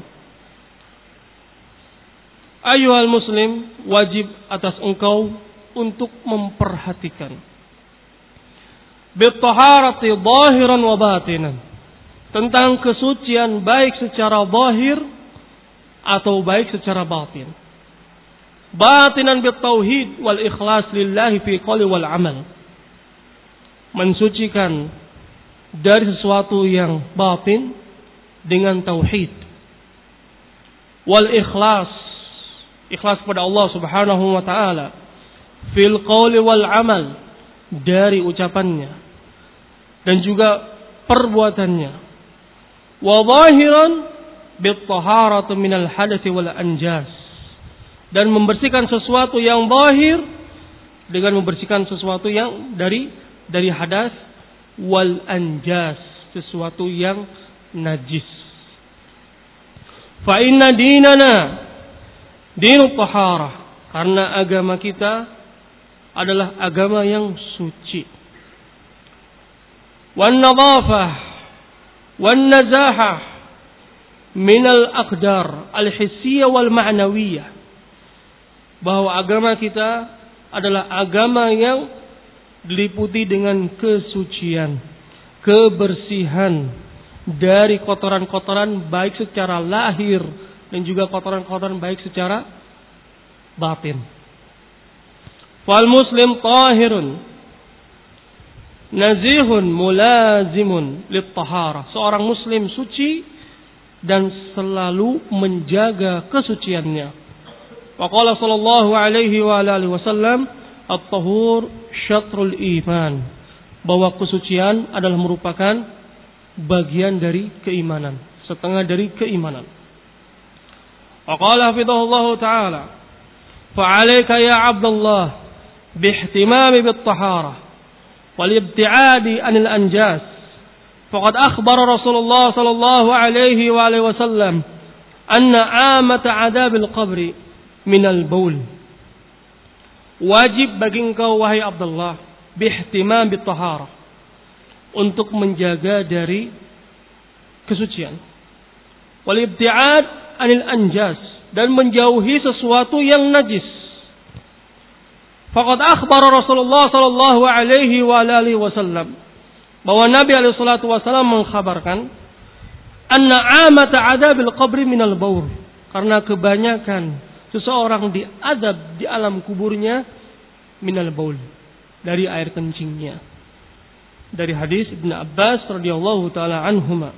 Ayyuhal muslim, wajib atas engkau untuk memperhatikan bit-taharati zahiran wa batinan, tentang kesucian baik secara zahir atau baik secara batin. Batinan bit-tauhid wal ikhlas lillahi fi qawli wal amal, mensucikan dari sesuatu yang batin dengan tauhid, wal ikhlas, ikhlas kepada Allah Subhanahu wa taala, fil qawli wal amal, dari ucapannya dan juga perbuatannya, wa zahiran bit taharati minal hadatsy wal anjas, dan membersihkan sesuatu yang zahir dengan membersihkan sesuatu yang dari hadas, wal anjas, sesuatu yang najis. Fa inna dinana dinut taharah, karena agama kita adalah agama yang suci. Wan nadhafah wan nazahah minal aqdar al-hissiyah wal ma'nawiyah, bahwa agama kita adalah agama yang diliputi dengan kesucian, kebersihan dari kotoran-kotoran baik secara lahir dan juga kotoran-kotoran baik secara batin. Fal muslim tahirun nazihun mulazimun lit taharah, seorang muslim suci dan selalu menjaga kesuciannya. Wa qala sallallahu alaihi wa alihi wasallam, at-tahur syatrul iman, bahwa kesucian adalah merupakan bagian dari keimanan, setengah dari keimanan. Wa qala hafizahullahu ta'ala, fa'alaika ya Abdullah bihtimami bit-taharah wal ibti'adi anil anjas, faqad akhbara Rasulullah sallallahu alaihi wa alihi wasallam anna amata adabil qabri minal baul. Wajib bagi engkau wahai Abdullah bihtimam bit-taharah, untuk menjaga dari kesucian, wal ibti'ad anil anjas, dan menjauhi sesuatu yang najis. Faqad akhbara Rasulullah sallallahu alaihi wa alihi wasallam, bahwa Nabi alaihi salatu wasallam mengkhabarkan anna amata adabil qabri minal baul, karena kebanyakan seseorang diadab di alam kuburnya minal baul, dari air kencingnya. Dari hadis Ibnu Abbas radhiyallahu taala anhuma.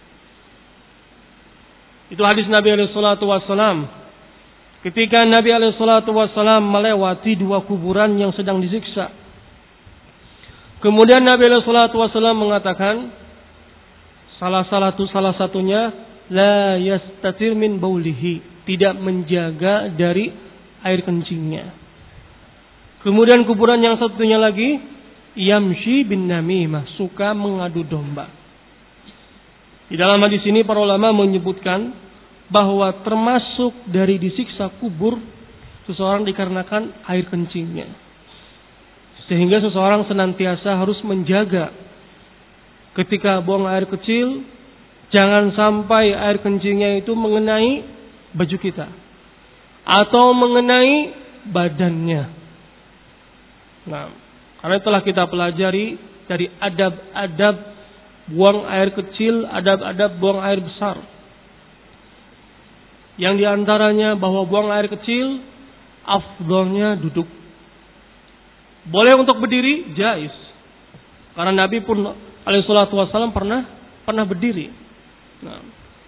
Itu hadis Nabi alaihi salatu wasallam ketika Nabi alaihi salatu wasallam melewati dua kuburan yang sedang disiksa. Kemudian Nabi alaihi salatu wasallam mengatakan, salah satunya la yastatir min baulihi, tidak menjaga dari air kencingnya. Kemudian kuburan yang satunya lagi, yamshi bin namimah, suka mengadu domba. Di dalam hadis ini para ulama menyebutkan bahwa termasuk dari disiksa kubur seseorang dikarenakan air kencingnya. Sehingga seseorang senantiasa harus menjaga ketika buang air kecil, jangan sampai air kencingnya itu mengenai baju kita atau mengenai badannya. Nah, karena telah kita pelajari dari adab-adab buang air kecil, adab-adab buang air besar. Yang diantaranya bahwa buang air kecil afdolnya duduk. Boleh untuk berdiri, jais. Karena Nabi pun alaihi salatu wassalam pernah berdiri. Nah.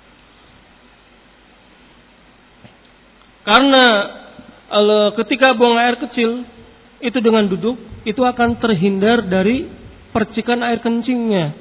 Karena ketika buang air kecil itu dengan duduk, itu akan terhindar dari percikan air kencingnya.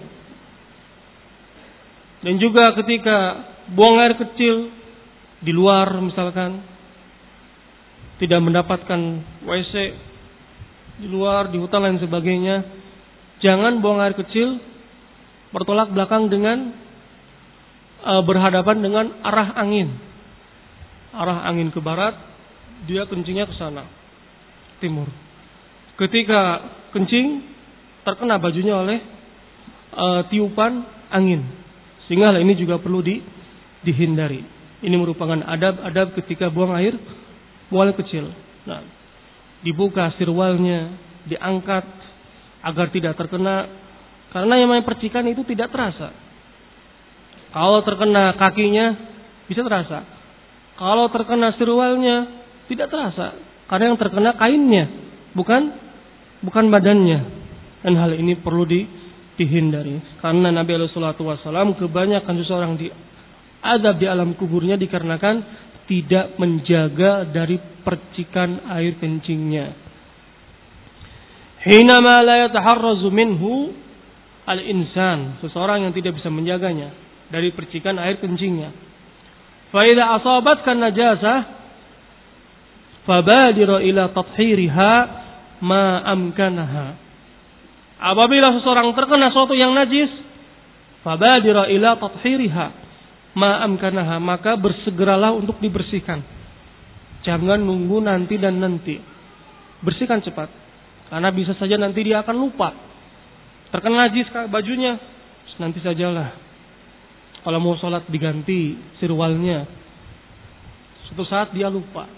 Dan juga ketika buang air kecil di luar misalkan, tidak mendapatkan WC di luar, di hutan dan sebagainya, jangan buang air kecil bertolak belakang dengan berhadapan dengan arah angin. Arah angin ke barat, dia kencingnya ke sana, timur. Ketika kencing, terkena bajunya oleh tiupan angin. Sehingga hal ini juga perlu dihindari. Ini merupakan adab-adab ketika buang air kecil. Nah, dibuka sirwalnya, diangkat agar tidak terkena, karena yang namanya percikan itu tidak terasa. Kalau terkena kakinya bisa terasa. Kalau terkena sirwalnya tidak terasa, karena yang terkena kainnya, bukan badannya. Dan hal ini perlu dihindari. Karena Nabi SAW kebanyakan seseorang diadab di alam kuburnya dikarenakan tidak menjaga dari percikan air kencingnya. Hinama la yataharrazu minhu al-insan, seseorang yang tidak bisa menjaganya dari percikan air kencingnya. Fa idza asabatkan najasah fabadiru ila tathhiriha ma amkanaha. Apabila seseorang terkena sesuatu yang najis, fabadiru ila tathhiriha ma amkanaha, maka bersegeralah untuk dibersihkan. Jangan nunggu nanti dan nanti. Bersihkan cepat. Karena bisa saja nanti dia akan lupa. Terkena najis bajunya, nanti sajalah. Kalau mau sholat diganti sirwalnya. Suatu saat dia lupa.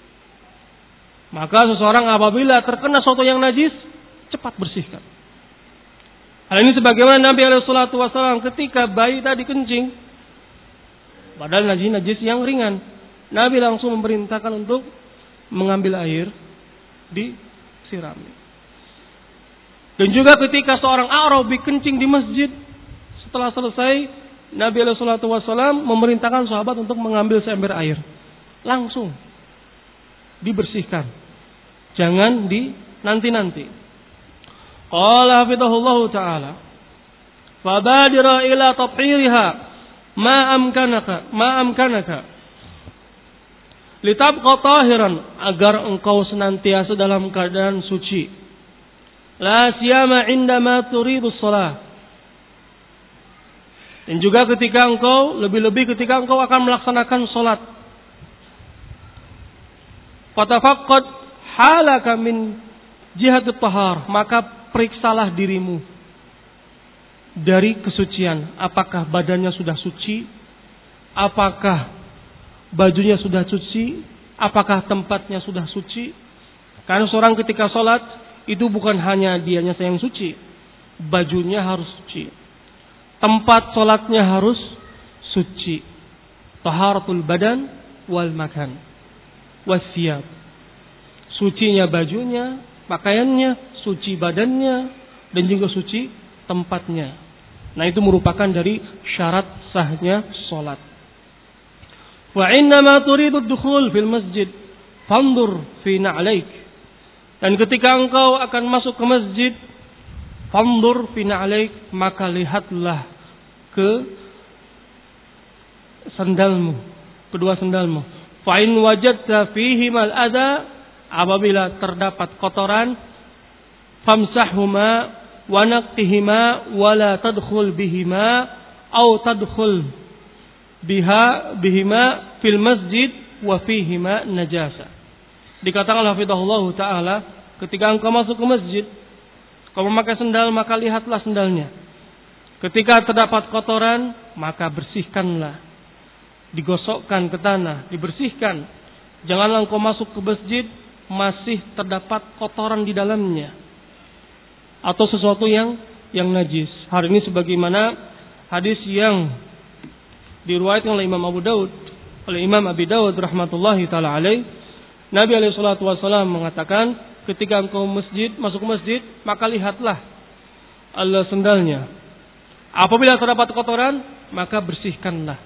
Maka seseorang apabila terkena sesuatu yang najis, cepat bersihkan. Hal ini sebagaimana Nabi SAW ketika bayi tadi kencing, padahal najis yang ringan, Nabi langsung memerintahkan untuk mengambil air disiram. Dan juga ketika seorang Arabi kencing di masjid, setelah selesai Nabi SAW memerintahkan sahabat untuk mengambil seember air, langsung dibersihkan, jangan nanti. Qala hafidhahullahu ta'ala, fabadira ila tathhiriha ma amkanaka litabqa tahiran, agar engkau senantiasa dalam keadaan suci. La siyama indama turidu shalah, dan juga ketika engkau, lebih-lebih ketika engkau akan melaksanakan salat. Fatafaqqad halaka min jihatit tahar, maka periksalah dirimu dari kesucian. Apakah badannya sudah suci? Apakah bajunya sudah suci? Apakah tempatnya sudah suci? Karena seorang ketika sholat itu bukan hanya dianya yang suci, bajunya harus suci, tempat sholatnya harus suci. Taharatul badan wal makan wasiyab, sucinya bajunya, pakaiannya, suci badannya, dan juga suci tempatnya. Nah, itu merupakan dari syarat sahnya sholat. Wa innama turidu dukhul fil masjid fandur fi na'laik, dan ketika engkau akan masuk ke masjid, fandur fi na'laik, maka lihatlah ke sandalmu, kedua sandalmu. Fa in wajadta fihi mal adha, apabila terdapat kotoran, famsahhuma wa naqihima wa la tadkhul bihima au tadkhul bihima fil masjid wa fihima najasa. Dikatakan hafizahullah taala, ketika engkau masuk ke masjid, kau memakai sandal, maka lihatlah sandalnya. Ketika terdapat kotoran, maka bersihkanlah. Digosokkan ke tanah, dibersihkan. Janganlah engkau masuk ke masjid masih terdapat kotoran di dalamnya atau sesuatu yang najis. Hari ini sebagaimana hadis yang diriwayatkan oleh Imam Abu Daud oleh Imam Abi Dawud rahmatullahi taala alaih. Nabi alaihi salatu wasallam mengatakan, ketika engkau masuk masjid, maka lihatlah sendalnya. Apabila terdapat kotoran, maka bersihkanlah.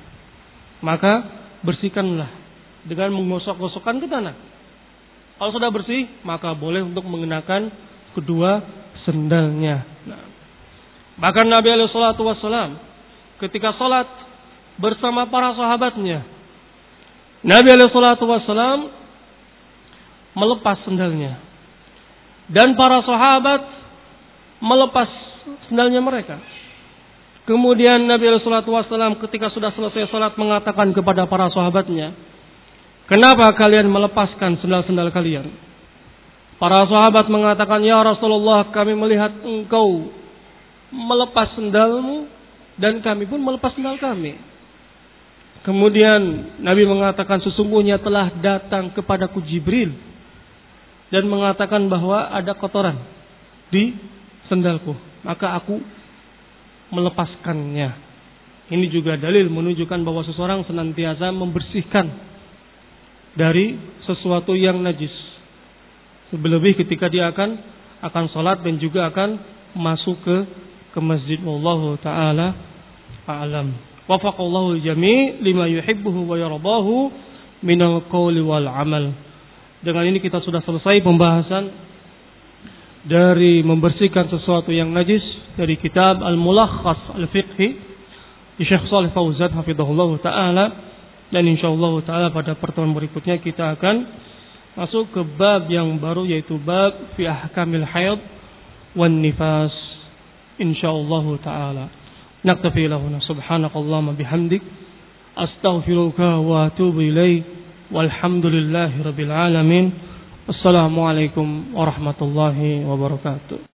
Dengan menggosok-gosokkan ke tanah. Kalau sudah bersih, maka boleh untuk mengenakan kedua sendalnya. Nah, bahkan Nabi alaihi salatu wasallam ketika salat bersama para sahabatnya, Nabi alaihi salatu wasallam melepas sendalnya. Dan para sahabat melepas sendalnya mereka. Kemudian Nabi alaihi salatu wasallam ketika sudah selesai salat mengatakan kepada para sahabatnya, "Kenapa kalian melepaskan sendal-sendal kalian?" Para sahabat mengatakan, "Ya Rasulullah, kami melihat engkau melepas sendalmu dan kami pun melepas sendal kami." Kemudian Nabi mengatakan, "Sesungguhnya telah datang kepadaku Jibril dan mengatakan bahwa ada kotoran di sendalku, maka aku melepaskannya." Ini juga dalil menunjukkan bahwa seseorang senantiasa membersihkan dari sesuatu yang najis. Lebih ketika dia akan salat dan juga akan masuk ke masjid. Wallahu taala a'lam. Wafaqallahu jami' lima yuhibbuhu wa yardahu minal qawli wal amal. Dengan ini kita sudah selesai pembahasan dari membersihkan sesuatu yang najis dari kitab Al-Mulakhas Al-Fiqhi di Syekh Shalih Fauzan hafizahullah taala, dan insyaallah taala pada pertemuan berikutnya kita akan masuk ke bab yang baru, yaitu bab fi ahkamil haid wan nifas insyaallah taala. Naktafi lahuna subhanakallahumma bihamdik astaghfiruka wa atubu ilaik walhamdulillahi rabbil alamin. Assalamualaikum warahmatullahi wabarakatuh.